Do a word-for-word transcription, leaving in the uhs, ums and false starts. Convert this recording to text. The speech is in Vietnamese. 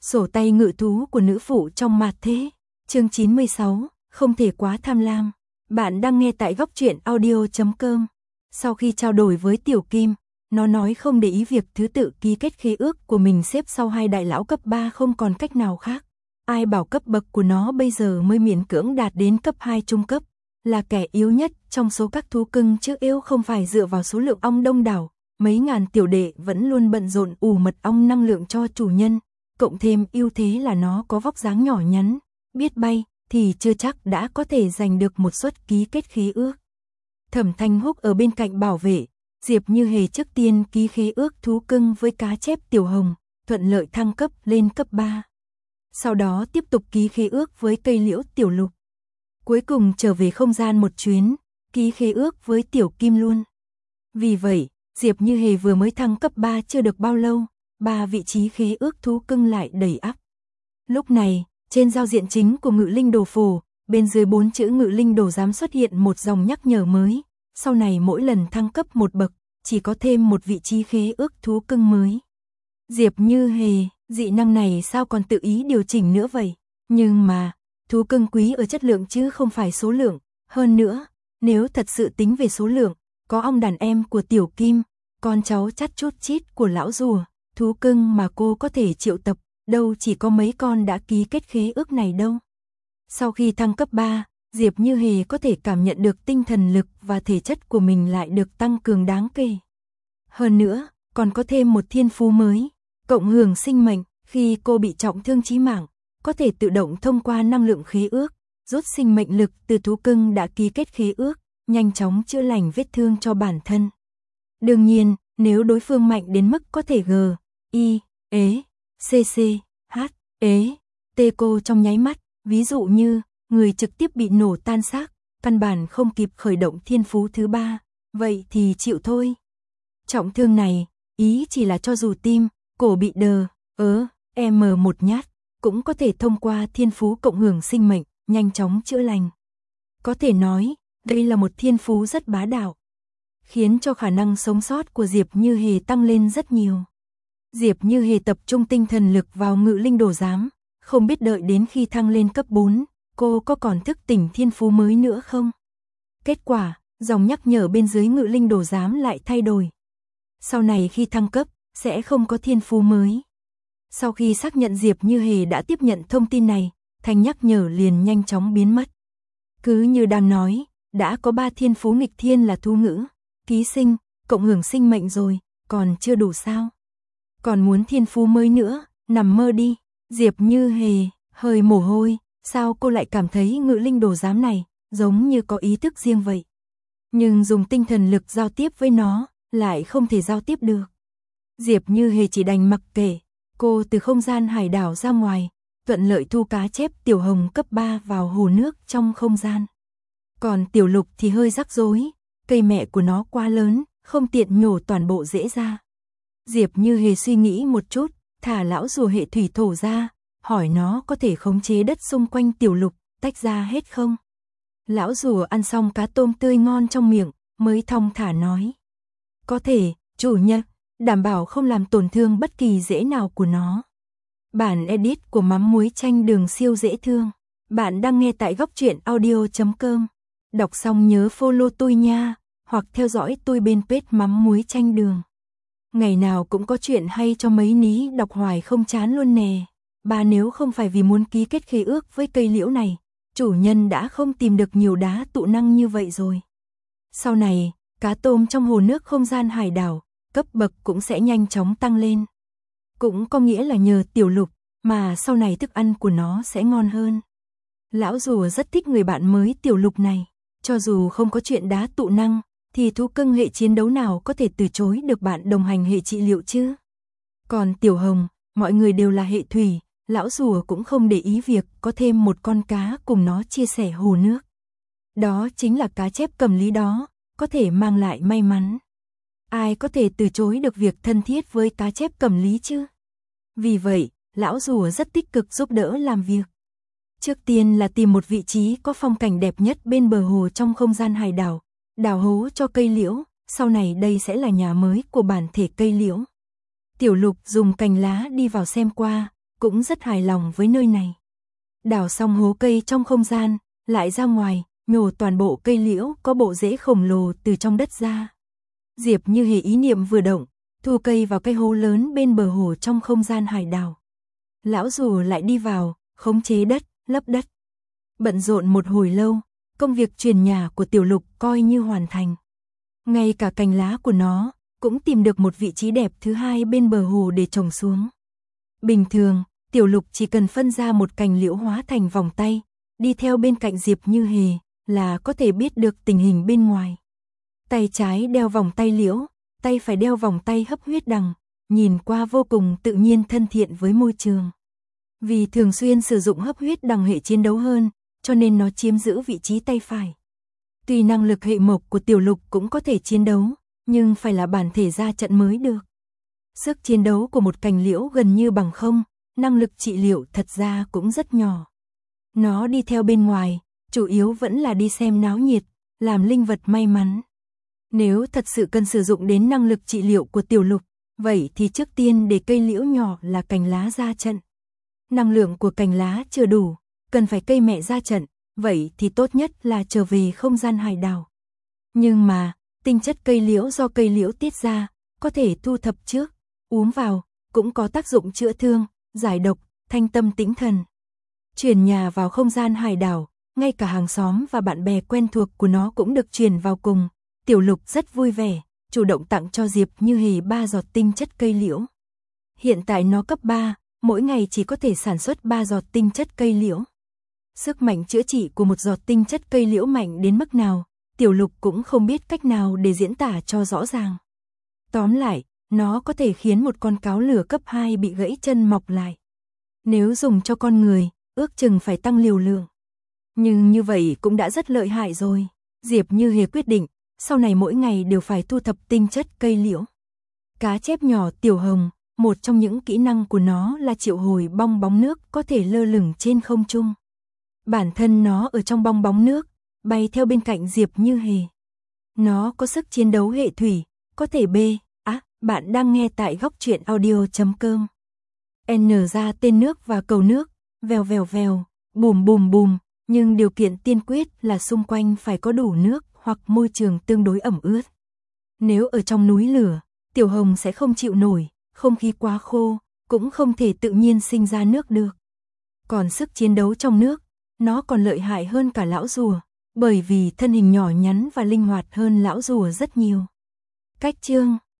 Sổ tay ngự thú của nữ phụ trong mạt thế. Chương chín mươi sáu, không thể quá tham lam. Bạn đang nghe tại góc truyện audio chấm com. Sau khi trao đổi với Tiểu Kim, nó nói không để ý việc thứ tự ký kết khế ước của mình xếp sau hai đại lão cấp ba không còn cách nào khác. Ai bảo cấp bậc của nó bây giờ mới miễn cưỡng đạt đến cấp hai trung cấp, là kẻ yếu nhất trong số các thú cưng chứ yếu không phải dựa vào số lượng ong đông đảo. Mấy ngàn tiểu đệ vẫn luôn bận rộn ủ mật ong năng lượng cho chủ nhân, cộng thêm ưu thế là nó có vóc dáng nhỏ nhắn, biết bay, thì chưa chắc đã có thể giành được một suất ký kết khế ước. Thẩm Thanh Húc ở bên cạnh bảo vệ, Diệp Như Hề trước tiên ký khế ước thú cưng với cá chép Tiểu Hồng, thuận lợi thăng cấp lên cấp ba. Sau đó tiếp tục ký khế ước với cây liễu Tiểu Lục. Cuối cùng trở về không gian một chuyến, ký khế ước với Tiểu Kim luôn. Vì vậy, Diệp Như Hề vừa mới thăng cấp ba chưa được bao lâu, ba vị trí khế ước thú cưng lại đầy ắp. Lúc này, trên giao diện chính của Ngự Linh Đồ Phổ, bên dưới bốn chữ Ngự Linh Đồ Giám xuất hiện một dòng nhắc nhở mới, sau này mỗi lần thăng cấp một bậc, chỉ có thêm một vị trí khế ước thú cưng mới. Diệp Như Hề, dị năng này sao còn tự ý điều chỉnh nữa vậy? Nhưng mà, thú cưng quý ở chất lượng chứ không phải số lượng, hơn nữa, nếu thật sự tính về số lượng, có ong đàn em của Tiểu Kim, con cháu chắt chút chít của lão rùa, thú cưng mà cô có thể triệu tập, đâu chỉ có mấy con đã ký kết khế ước này đâu. Sau khi thăng cấp ba, Diệp Như Hề có thể cảm nhận được tinh thần lực và thể chất của mình lại được tăng cường đáng kể. Hơn nữa, còn có thêm một thiên phú mới, cộng hưởng sinh mệnh, khi cô bị trọng thương chí mạng, có thể tự động thông qua năng lượng khế ước, rút sinh mệnh lực từ thú cưng đã ký kết khế ước, nhanh chóng chữa lành vết thương cho bản thân. Đương nhiên, nếu đối phương mạnh đến mức có thể G, I, ế, C C, H, ế, T cô trong nháy mắt, ví dụ như, người trực tiếp bị nổ tan xác, căn bản không kịp khởi động thiên phú thứ ba, vậy thì chịu thôi. Trọng thương này, ý chỉ là cho dù tim, cổ bị đờ, ớ, M một nhát, cũng có thể thông qua thiên phú cộng hưởng sinh mệnh, nhanh chóng chữa lành. Có thể nói, đây là một thiên phú rất bá đạo, khiến cho khả năng sống sót của Diệp Như Hề tăng lên rất nhiều. Diệp Như Hề tập trung tinh thần lực vào Ngự Linh Đồ Giám, không biết đợi đến khi thăng lên cấp bốn, cô có còn thức tỉnh thiên phú mới nữa không? Kết quả, dòng nhắc nhở bên dưới Ngự Linh Đồ Giám lại thay đổi. Sau này khi thăng cấp, sẽ không có thiên phú mới. Sau khi xác nhận Diệp Như Hề đã tiếp nhận thông tin này, thanh nhắc nhở liền nhanh chóng biến mất. Cứ như đang nói, đã có ba thiên phú nghịch thiên là thú ngữ, ký sinh, cộng hưởng sinh mệnh rồi, còn chưa đủ sao? Còn muốn thiên phú mới nữa, nằm mơ đi. Diệp Như Hề, hơi mồ hôi, sao cô lại cảm thấy Ngự Linh Đồ Giám này, giống như có ý thức riêng vậy. Nhưng dùng tinh thần lực giao tiếp với nó, lại không thể giao tiếp được. Diệp Như Hề chỉ đành mặc kệ, cô từ không gian hải đảo ra ngoài, thuận lợi thu cá chép Tiểu Hồng cấp ba vào hồ nước trong không gian. Còn Tiểu Lục thì hơi rắc rối, cây mẹ của nó quá lớn, không tiện nhổ toàn bộ rễ ra. Diệp Như Hề suy nghĩ một chút, thả lão rùa hệ thủy thổ ra, hỏi nó có thể khống chế đất xung quanh Tiểu Lục, tách ra hết không? Lão rùa ăn xong cá tôm tươi ngon trong miệng, mới thong thả nói. Có thể, chủ nhân, đảm bảo không làm tổn thương bất kỳ rễ nào của nó. Bản edit của mắm muối chanh đường siêu dễ thương. Bạn đang nghe tại góc truyện audio chấm com. Đọc xong nhớ follow tôi nha, hoặc theo dõi tôi bên page mắm muối chanh đường. Ngày nào cũng có chuyện hay cho mấy ní đọc hoài không chán luôn nè. Bà nếu không phải vì muốn ký kết khế ước với cây liễu này, chủ nhân đã không tìm được nhiều đá tụ năng như vậy rồi. Sau này, cá tôm trong hồ nước không gian hải đảo, cấp bậc cũng sẽ nhanh chóng tăng lên. Cũng có nghĩa là nhờ Tiểu Lục, mà sau này thức ăn của nó sẽ ngon hơn. Lão rùa rất thích người bạn mới Tiểu Lục này, cho dù không có chuyện đá tụ năng, thì thú cưng hệ chiến đấu nào có thể từ chối được bạn đồng hành hệ trị liệu chứ. Còn Tiểu Hồng, mọi người đều là hệ thủy, lão rùa cũng không để ý việc có thêm một con cá cùng nó chia sẻ hồ nước. Đó chính là cá chép Cầm Lý đó, có thể mang lại may mắn. Ai có thể từ chối được việc thân thiết với cá chép Cầm Lý chứ? Vì vậy, lão rùa rất tích cực giúp đỡ làm việc. Trước tiên là tìm một vị trí có phong cảnh đẹp nhất bên bờ hồ trong không gian hải đảo, đào hố cho cây liễu, sau này đây sẽ là nhà mới của bản thể cây liễu. Tiểu Lục dùng cành lá đi vào xem qua, cũng rất hài lòng với nơi này. Đào xong hố cây trong không gian, lại ra ngoài, nhổ toàn bộ cây liễu có bộ rễ khổng lồ từ trong đất ra. Diệp Như Hề ý niệm vừa động, thu cây vào cái hố lớn bên bờ hồ trong không gian hải đảo. Lão rùa lại đi vào, khống chế đất, lấp đất. Bận rộn một hồi lâu, công việc truyền nhà của Tiểu Lục coi như hoàn thành. Ngay cả cành lá của nó cũng tìm được một vị trí đẹp thứ hai bên bờ hồ để trồng xuống. Bình thường, Tiểu Lục chỉ cần phân ra một cành liễu hóa thành vòng tay, đi theo bên cạnh Diệp Như Hề là có thể biết được tình hình bên ngoài. Tay trái đeo vòng tay liễu, tay phải đeo vòng tay hấp huyết đằng, nhìn qua vô cùng tự nhiên thân thiện với môi trường. Vì thường xuyên sử dụng hấp huyết đằng hệ chiến đấu hơn, cho nên nó chiếm giữ vị trí tay phải. Tuy năng lực hệ mộc của Tiểu Lục cũng có thể chiến đấu, nhưng phải là bản thể ra trận mới được. Sức chiến đấu của một cành liễu gần như bằng không, năng lực trị liệu thật ra cũng rất nhỏ. Nó đi theo bên ngoài, chủ yếu vẫn là đi xem náo nhiệt, làm linh vật may mắn. Nếu thật sự cần sử dụng đến năng lực trị liệu của Tiểu Lục, vậy thì trước tiên để cây liễu nhỏ là cành lá ra trận. Năng lượng của cành lá chưa đủ, cần phải cây mẹ ra trận, vậy thì tốt nhất là trở về không gian hải đảo. Nhưng mà, tinh chất cây liễu do cây liễu tiết ra, có thể thu thập trước, uống vào, cũng có tác dụng chữa thương, giải độc, thanh tâm tĩnh thần. Chuyển nhà vào không gian hải đảo, ngay cả hàng xóm và bạn bè quen thuộc của nó cũng được chuyển vào cùng. Tiểu Lục rất vui vẻ, chủ động tặng cho Diệp Như Hề ba giọt tinh chất cây liễu. Hiện tại nó cấp ba, mỗi ngày chỉ có thể sản xuất ba giọt tinh chất cây liễu. Sức mạnh chữa trị của một giọt tinh chất cây liễu mạnh đến mức nào, Tiểu Lục cũng không biết cách nào để diễn tả cho rõ ràng. Tóm lại, nó có thể khiến một con cáo lửa cấp hai bị gãy chân mọc lại. Nếu dùng cho con người, ước chừng phải tăng liều lượng. Nhưng như vậy cũng đã rất lợi hại rồi. Diệp Như Hề quyết định, sau này mỗi ngày đều phải thu thập tinh chất cây liễu. Cá chép nhỏ Tiểu Hồng, một trong những kỹ năng của nó là triệu hồi bong bóng nước có thể lơ lửng trên không trung. Bản thân nó ở trong bong bóng nước, bay theo bên cạnh Diệp Như Hề. Nó có sức chiến đấu hệ thủy, có thể bê, á, à, bạn đang nghe tại góc truyện audio chấm com. N ra tên nước và cầu nước, vèo vèo vèo, bùm bùm bùm, nhưng điều kiện tiên quyết là xung quanh phải có đủ nước hoặc môi trường tương đối ẩm ướt. Nếu ở trong núi lửa, Tiểu Hồng sẽ không chịu nổi, không khí quá khô, cũng không thể tự nhiên sinh ra nước được. Còn sức chiến đấu trong nước, nó còn lợi hại hơn cả lão rùa, bởi vì thân hình nhỏ nhắn và linh hoạt hơn lão rùa rất nhiều. Cách chương